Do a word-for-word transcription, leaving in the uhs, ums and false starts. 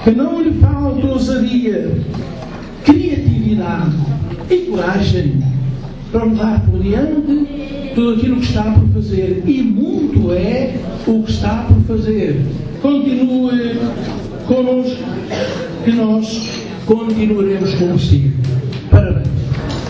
que não lhe falte ousadia, criatividade e coragem para levar por diante tudo aquilo que está por fazer. E muito é o que está por fazer. Continue connosco, que nós continuaremos consigo.